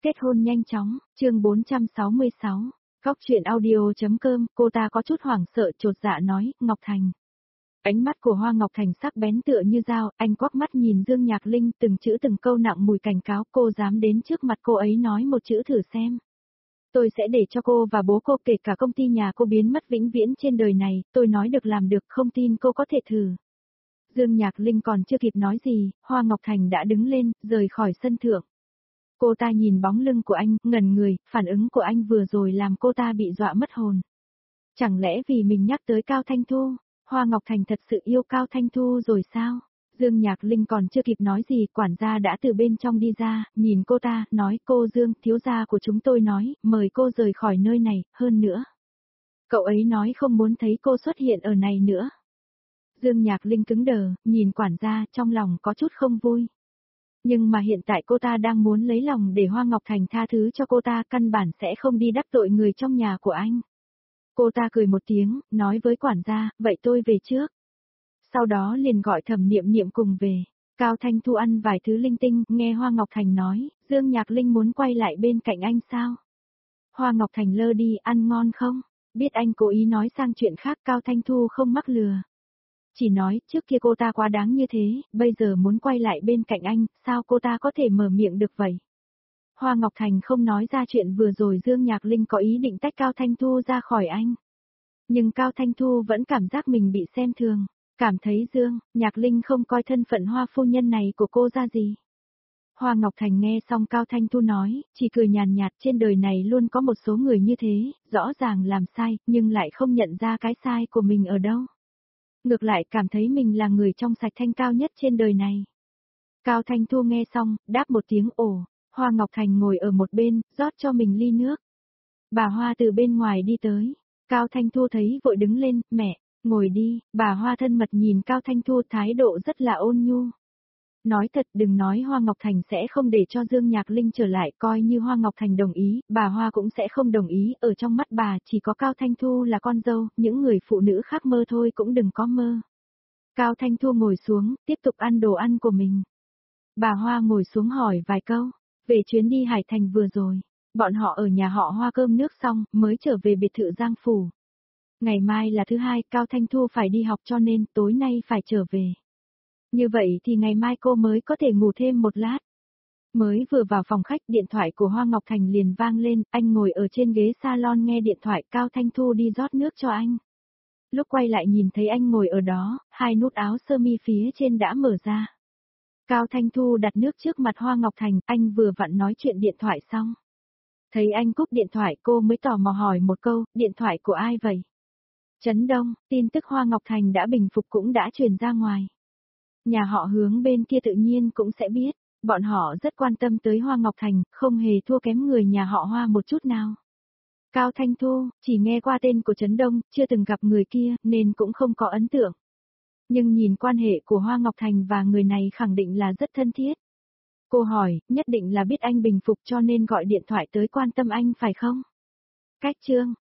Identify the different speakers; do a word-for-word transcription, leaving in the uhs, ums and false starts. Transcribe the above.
Speaker 1: kết hôn nhanh chóng, chương bốn trăm sáu mươi sáu, Góc truyện audio.com, cô ta có chút hoảng sợ chột dạ nói, Ngọc Thành. Ánh mắt của Hoa Ngọc Thành sắc bén tựa như dao, anh quắc mắt nhìn Dương Nhạc Linh từng chữ từng câu nặng mùi cảnh cáo, cô dám đến trước mặt cô ấy nói một chữ thử xem. Tôi sẽ để cho cô và bố cô kể cả công ty nhà cô biến mất vĩnh viễn trên đời này, tôi nói được làm được, không tin cô có thể thử. Dương Nhạc Linh còn chưa kịp nói gì, Hoa Ngọc Thành đã đứng lên, rời khỏi sân thượng. Cô ta nhìn bóng lưng của anh, ngẩn người, phản ứng của anh vừa rồi làm cô ta bị dọa mất hồn. Chẳng lẽ vì mình nhắc tới Cao Thanh Thu, Hoa Ngọc Thành thật sự yêu Cao Thanh Thu rồi sao? Dương Nhạc Linh còn chưa kịp nói gì, quản gia đã từ bên trong đi ra, nhìn cô ta, nói cô Dương, thiếu gia của chúng tôi nói, mời cô rời khỏi nơi này, hơn nữa. Cậu ấy nói không muốn thấy cô xuất hiện ở này nữa. Dương Nhạc Linh cứng đờ, nhìn quản gia, trong lòng có chút không vui. Nhưng mà hiện tại cô ta đang muốn lấy lòng để Hoa Ngọc Thành tha thứ cho cô ta, căn bản sẽ không đi đắc tội người trong nhà của anh. Cô ta cười một tiếng, nói với quản gia, vậy tôi về trước. Sau đó liền gọi Thẩm Niệm Niệm cùng về. Cao Thanh Thu ăn vài thứ linh tinh, nghe Hoa Ngọc Thành nói, Dương Nhạc Linh muốn quay lại bên cạnh anh sao? Hoa Ngọc Thành lơ đi, ăn ngon không? Biết anh cố ý nói sang chuyện khác, Cao Thanh Thu không mắc lừa. Chỉ nói, trước kia cô ta quá đáng như thế, bây giờ muốn quay lại bên cạnh anh, sao cô ta có thể mở miệng được vậy? Hoa Ngọc Thành không nói ra chuyện vừa rồi Dương Nhạc Linh có ý định tách Cao Thanh Thu ra khỏi anh. Nhưng Cao Thanh Thu vẫn cảm giác mình bị xem thường, cảm thấy Dương, Nhạc Linh không coi thân phận Hoa phu nhân này của cô ra gì. Hoa Ngọc Thành nghe xong Cao Thanh Thu nói, chỉ cười nhàn nhạt, trên đời này luôn có một số người như thế, rõ ràng làm sai, nhưng lại không nhận ra cái sai của mình ở đâu. Ngược lại cảm thấy mình là người trong sạch thanh cao nhất trên đời này. Cao Thanh Thu nghe xong, đáp một tiếng ồ, Hoa Ngọc Thành ngồi ở một bên, rót cho mình ly nước. Bà Hoa từ bên ngoài đi tới, Cao Thanh Thu thấy vội đứng lên, mẹ, ngồi đi, bà Hoa thân mật nhìn Cao Thanh Thu thái độ rất là ôn nhu. Nói thật đừng nói Hoa Ngọc Thành sẽ không để cho Dương Nhạc Linh trở lại, coi như Hoa Ngọc Thành đồng ý, bà Hoa cũng sẽ không đồng ý, ở trong mắt bà chỉ có Cao Thanh Thu là con dâu, những người phụ nữ khác mơ thôi cũng đừng có mơ. Cao Thanh Thu ngồi xuống, tiếp tục ăn đồ ăn của mình. Bà Hoa ngồi xuống hỏi vài câu, về chuyến đi Hải Thành vừa rồi, bọn họ ở nhà họ Hoa cơm nước xong, mới trở về biệt thự Giang Phủ. Ngày mai là thứ hai, Cao Thanh Thu phải đi học cho nên tối nay phải trở về. Như vậy thì ngày mai cô mới có thể ngủ thêm một lát. Mới vừa vào phòng khách, điện thoại của Hoa Ngọc Thành liền vang lên, anh ngồi ở trên ghế salon nghe điện thoại, Cao Thanh Thu đi rót nước cho anh. Lúc quay lại nhìn thấy anh ngồi ở đó, hai nút áo sơ mi phía trên đã mở ra. Cao Thanh Thu đặt nước trước mặt Hoa Ngọc Thành, anh vừa vặn nói chuyện điện thoại xong. Thấy anh cúp điện thoại cô mới tò mò hỏi một câu, điện thoại của ai vậy? Trấn Đông, tin tức Hoa Ngọc Thành đã bình phục cũng đã truyền ra ngoài. Nhà họ Hướng bên kia tự nhiên cũng sẽ biết, bọn họ rất quan tâm tới Hoa Ngọc Thành, không hề thua kém người nhà họ Hoa một chút nào. Cao Thanh Thu, chỉ nghe qua tên của Trấn Đông, chưa từng gặp người kia, nên cũng không có ấn tượng. Nhưng nhìn quan hệ của Hoa Ngọc Thành và người này khẳng định là rất thân thiết. Cô hỏi, nhất định là biết anh bình phục cho nên gọi điện thoại tới quan tâm anh phải không? Cách chương,